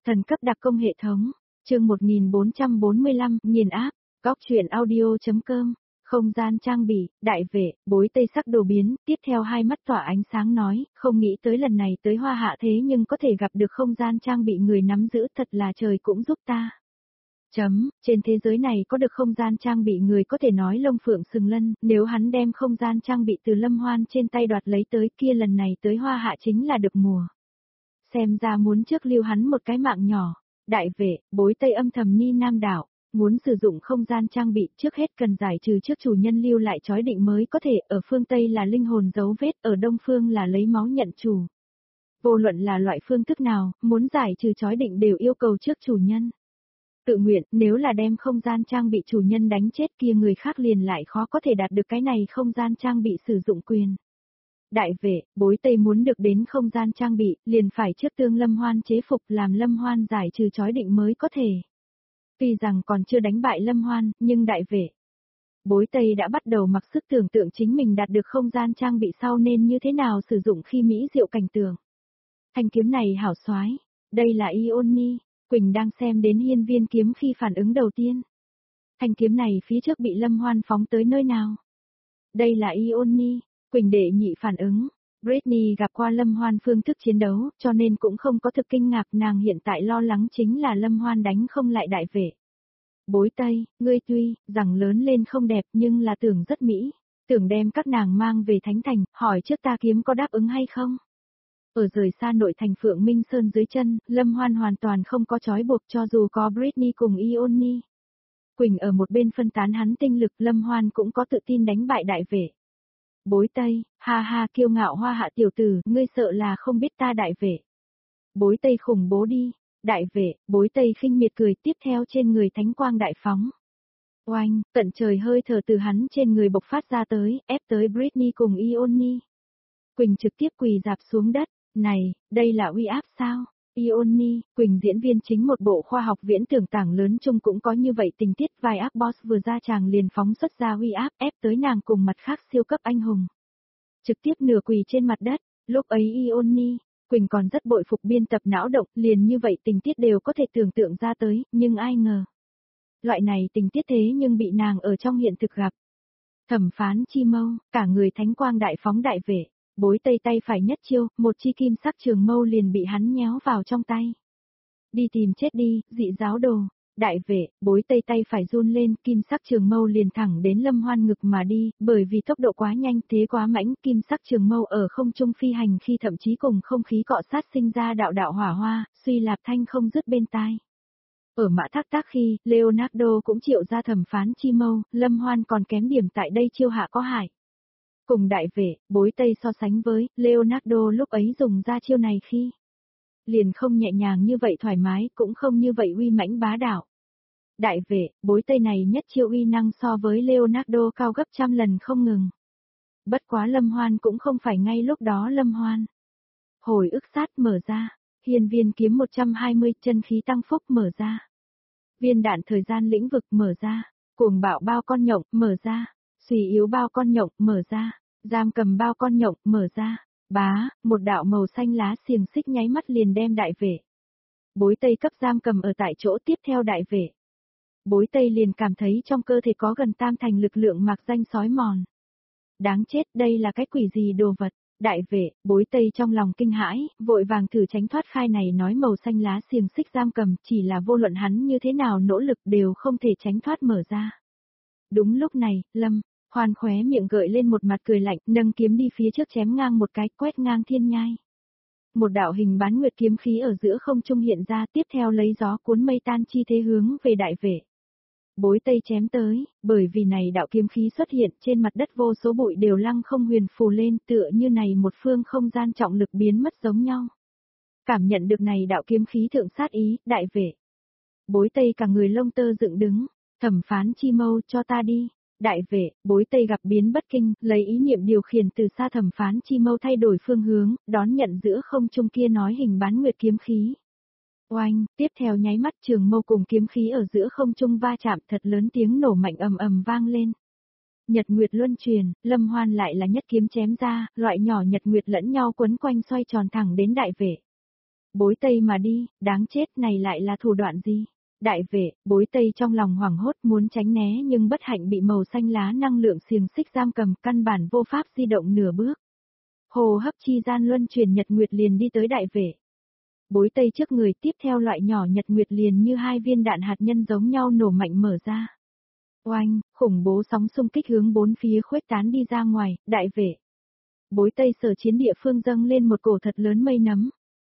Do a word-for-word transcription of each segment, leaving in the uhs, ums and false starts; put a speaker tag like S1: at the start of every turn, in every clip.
S1: Thần cấp đặc công hệ thống, chương một nghìn bốn trăm bốn mươi lăm, nghiền áp, góc truyện audio.com, không gian trang bị, đại vệ, bối tây sắc đồ biến, tiếp theo hai mắt tỏa ánh sáng nói, không nghĩ tới lần này tới Hoa Hạ thế nhưng có thể gặp được không gian trang bị người nắm giữ, thật là trời cũng giúp ta. Chấm, trên thế giới này có được không gian trang bị người có thể nói lông phượng sừng lân, nếu hắn đem không gian trang bị từ Lâm Hoan trên tay đoạt lấy tới kia lần này tới Hoa Hạ chính là được mùa. Xem ra muốn trước lưu hắn một cái mạng nhỏ, đại vệ, bối tây âm thầm ni nam đảo, muốn sử dụng không gian trang bị trước hết cần giải trừ trước chủ nhân lưu lại chói định mới có thể, ở phương Tây là linh hồn dấu vết, ở đông phương là lấy máu nhận chủ. Vô luận là loại phương thức nào, muốn giải trừ chói định đều yêu cầu trước chủ nhân. Tự nguyện, nếu là đem không gian trang bị chủ nhân đánh chết kia người khác liền lại khó có thể đạt được cái này không gian trang bị sử dụng quyền. Đại vệ, bối tây muốn được đến không gian trang bị, liền phải trước tương Lâm Hoan chế phục làm Lâm Hoan giải trừ chói định mới có thể. Tuy rằng còn chưa đánh bại Lâm Hoan, nhưng đại vệ, bối tây đã bắt đầu mặc sức tưởng tượng chính mình đạt được không gian trang bị sau nên như thế nào sử dụng khi mỹ diệu cảnh tượng. Thanh kiếm này hảo soái, đây là Ioni. Quỳnh đang xem đến hiên viên kiếm khi phản ứng đầu tiên. Thanh kiếm này phía trước bị Lâm Hoan phóng tới nơi nào? Đây là Ioni, Quỳnh đệ nhị phản ứng. Britney gặp qua Lâm Hoan phương thức chiến đấu, cho nên cũng không có thực kinh ngạc, nàng hiện tại lo lắng chính là Lâm Hoan đánh không lại đại vệ. Bối tây, ngươi tuy rằng lớn lên không đẹp nhưng là tưởng rất mỹ, tưởng đem các nàng mang về thánh thành, hỏi trước ta kiếm có đáp ứng hay không? Ở rời xa nội thành Phượng Minh Sơn dưới chân, Lâm Hoan hoàn toàn không có trói buộc cho dù có Britney cùng Ioni. Quỳnh ở một bên phân tán hắn tinh lực, Lâm Hoan cũng có tự tin đánh bại đại vệ. Bối tây, ha ha kiêu ngạo Hoa Hạ tiểu tử, ngươi sợ là không biết ta đại vệ. Bối tây khủng bố đi, đại vệ, bối tây khinh miệt cười, tiếp theo trên người thánh quang đại phóng. Oanh, tận trời hơi thở từ hắn trên người bộc phát ra tới, ép tới Britney cùng Ioni. Quỳnh trực tiếp quỳ dạp xuống đất. Này, đây là uy áp sao? Ioni, Quỳnh diễn viên chính một bộ khoa học viễn tưởng tảng lớn chung cũng có như vậy tình tiết, vai ác boss vừa ra chàng liền phóng xuất ra uy áp ép tới nàng cùng mặt khác siêu cấp anh hùng. Trực tiếp nửa quỳ trên mặt đất, lúc ấy Ioni, Quỳnh còn rất bội phục biên tập não động, liền như vậy tình tiết đều có thể tưởng tượng ra tới, nhưng ai ngờ. Loại này tình tiết thế nhưng bị nàng ở trong hiện thực gặp. Thẩm phán chi mâu, cả người thánh quang đại phóng đại vệ. Bối tây tay phải nhất chiêu, một chi kim sắc trường mâu liền bị hắn nhéo vào trong tay. Đi tìm chết đi, dị giáo đồ, đại vệ, bối tây tay phải run lên, kim sắc trường mâu liền thẳng đến Lâm Hoan ngực mà đi, bởi vì tốc độ quá nhanh, thế quá mãnh, kim sắc trường mâu ở không trung phi hành khi thậm chí cùng không khí cọ sát sinh ra đạo đạo hỏa hoa, suy lạp thanh không dứt bên tai. Ở mã thác tác khi, Leonardo cũng triệu ra thẩm phán chi mâu, Lâm Hoan còn kém điểm tại đây chiêu hạ có hại. Cùng đại vệ, bối tây so sánh với, Leonardo lúc ấy dùng ra chiêu này khi liền không nhẹ nhàng như vậy thoải mái, cũng không như vậy uy mãnh bá đạo. Đại vệ, bối tây này nhất chiêu uy năng so với Leonardo cao gấp trăm lần không ngừng. Bất quá Lâm Hoan cũng không phải ngay lúc đó Lâm Hoan. Hồi ức sát mở ra, hiên viên kiếm một trăm hai mươi chân khí tăng phúc mở ra. Viên đạn thời gian lĩnh vực mở ra, cuồng bạo bao con nhộng mở ra. Suy yếu bao con nhộng, mở ra, giam cầm bao con nhộng, mở ra, bá, một đạo màu xanh lá xiềng xích nháy mắt liền đem đại vệ. Bối tây cấp giam cầm ở tại chỗ tiếp theo đại vệ. Bối tây liền cảm thấy trong cơ thể có gần tam thành lực lượng mạc danh sói mòn. Đáng chết, đây là cái quỷ gì đồ vật, đại vệ, bối tây trong lòng kinh hãi, vội vàng thử tránh thoát khai này nói màu xanh lá xiềng xích giam cầm, chỉ là vô luận hắn như thế nào nỗ lực đều không thể tránh thoát mở ra. Đúng lúc này, Lâm Hoan khóe miệng gợi lên một mặt cười lạnh, nâng kiếm đi phía trước chém ngang một cái, quét ngang thiên nhai. Một đạo hình bán nguyệt kiếm khí ở giữa không trung hiện ra, tiếp theo lấy gió cuốn mây tan chi thế hướng về đại vệ. Bối tây chém tới, bởi vì này đạo kiếm khí xuất hiện, trên mặt đất vô số bụi đều lăng không huyền phù lên, tựa như này một phương không gian trọng lực biến mất giống nhau. Cảm nhận được này đạo kiếm khí thượng sát ý, đại vệ. Bối tây cả người lông tơ dựng đứng, thẩm phán chi mâu cho ta đi. Đại vệ, bối tây gặp biến bất kinh, lấy ý niệm điều khiển từ xa thẩm phán chi mâu thay đổi phương hướng, đón nhận giữa không trung kia nói hình bán nguyệt kiếm khí. Oanh, tiếp theo nháy mắt trường mâu cùng kiếm khí ở giữa không trung va chạm, thật lớn tiếng nổ mạnh ầm ầm vang lên. Nhật nguyệt luân truyền, Lâm Hoan lại là nhất kiếm chém ra, loại nhỏ nhật nguyệt lẫn nhau quấn quanh xoay tròn thẳng đến đại vệ. Bối Tây mà đi, đáng chết, này lại là thủ đoạn gì? Đại vệ, Bối Tây trong lòng hoảng hốt muốn tránh né nhưng bất hạnh bị màu xanh lá năng lượng xiềng xích giam cầm, căn bản vô pháp di động nửa bước. Hồ hấp chi gian luân chuyển nhật nguyệt liền đi tới đại vệ. Bối Tây trước người, tiếp theo loại nhỏ nhật nguyệt liền như hai viên đạn hạt nhân giống nhau nổ mạnh mở ra. Oanh, khủng bố sóng xung kích hướng bốn phía khuếch tán đi ra ngoài, đại vệ. Bối Tây sở chiến địa phương dâng lên một cổ thật lớn mây nấm.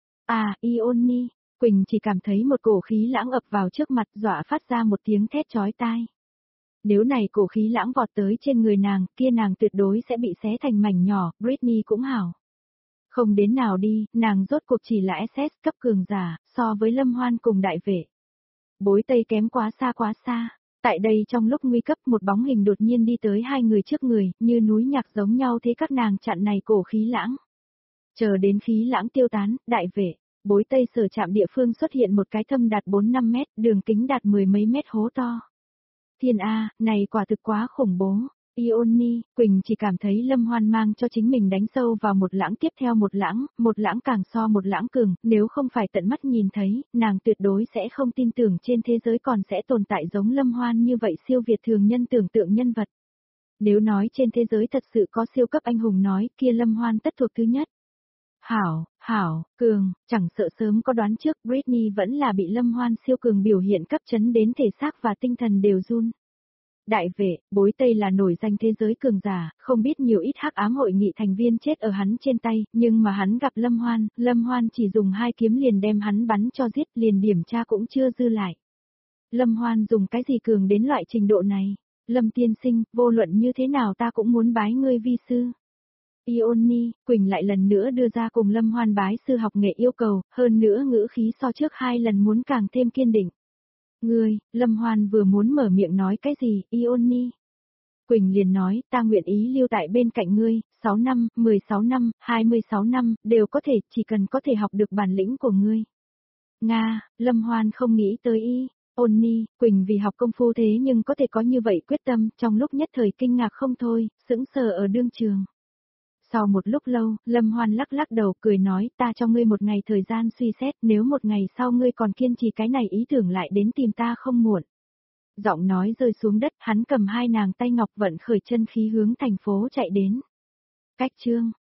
S1: À, Ioni, Quỳnh chỉ cảm thấy một cổ khí lãng ập vào trước mặt, dọa phát ra một tiếng thét chói tai. Nếu này cổ khí lãng vọt tới trên người nàng, kia nàng tuyệt đối sẽ bị xé thành mảnh nhỏ, Britney cũng hảo. Không đến nào đi, nàng rốt cuộc chỉ là ét ét cấp cường giả, so với Lâm Hoan cùng đại vệ. Bối Tây kém quá xa quá xa. Tại đây trong lúc nguy cấp một bóng hình đột nhiên đi tới hai người trước người, như núi nhạc giống nhau thế các nàng chặn này cổ khí lãng. Chờ đến khí lãng tiêu tán, đại vệ, Bối Tây sở chạm địa phương xuất hiện một cái thâm đạt bốn năm mét, đường kính đạt mười mấy mét hố to. Thiên A, này quả thực quá khủng bố. Ioni, Quỳnh chỉ cảm thấy Lâm Hoan mang cho chính mình đánh sâu vào một lãng tiếp theo một lãng, một lãng càng so một lãng cường, nếu không phải tận mắt nhìn thấy, nàng tuyệt đối sẽ không tin tưởng trên thế giới còn sẽ tồn tại giống Lâm Hoan như vậy siêu việt thường nhân tưởng tượng nhân vật. Nếu nói trên thế giới thật sự có siêu cấp anh hùng nói, kia Lâm Hoan tất thuộc thứ nhất. Hảo, hảo, cường, chẳng sợ sớm có đoán trước, Britney vẫn là bị Lâm Hoan siêu cường biểu hiện cấp chấn đến thể xác và tinh thần đều run. Đại vệ, Bối Tây là nổi danh thế giới cường giả, không biết nhiều ít hắc ám hội nghị thành viên chết ở hắn trên tay, nhưng mà hắn gặp Lâm Hoan, Lâm Hoan chỉ dùng hai kiếm liền đem hắn bắn cho giết, liền điểm tra cũng chưa dư lại. Lâm Hoan dùng cái gì cường đến loại trình độ này? Lâm tiên sinh, vô luận như thế nào ta cũng muốn bái ngươi vi sư. Ioni, Quỳnh lại lần nữa đưa ra cùng Lâm Hoan bái sư học nghệ yêu cầu, hơn nữa ngữ khí so trước hai lần muốn càng thêm kiên định. Ngươi, Lâm Hoan vừa muốn mở miệng nói cái gì, Ioni. Quỳnh liền nói, ta nguyện ý lưu tại bên cạnh ngươi, sáu năm, mười sáu năm, hai mươi sáu năm, đều có thể, chỉ cần có thể học được bản lĩnh của ngươi. Nga, Lâm Hoan không nghĩ tới y, Onni, Quỳnh vì học công phu thế nhưng có thể có như vậy quyết tâm, trong lúc nhất thời kinh ngạc không thôi, sững sờ ở đương trường. Sau một lúc lâu, Lâm Hoan lắc lắc đầu cười nói ta cho ngươi một ngày thời gian suy xét, nếu một ngày sau ngươi còn kiên trì cái này ý tưởng lại đến tìm ta không muộn. Giọng nói rơi xuống đất, hắn cầm hai nàng tay ngọc vận khởi chân khí hướng thành phố chạy đến. Cách chương.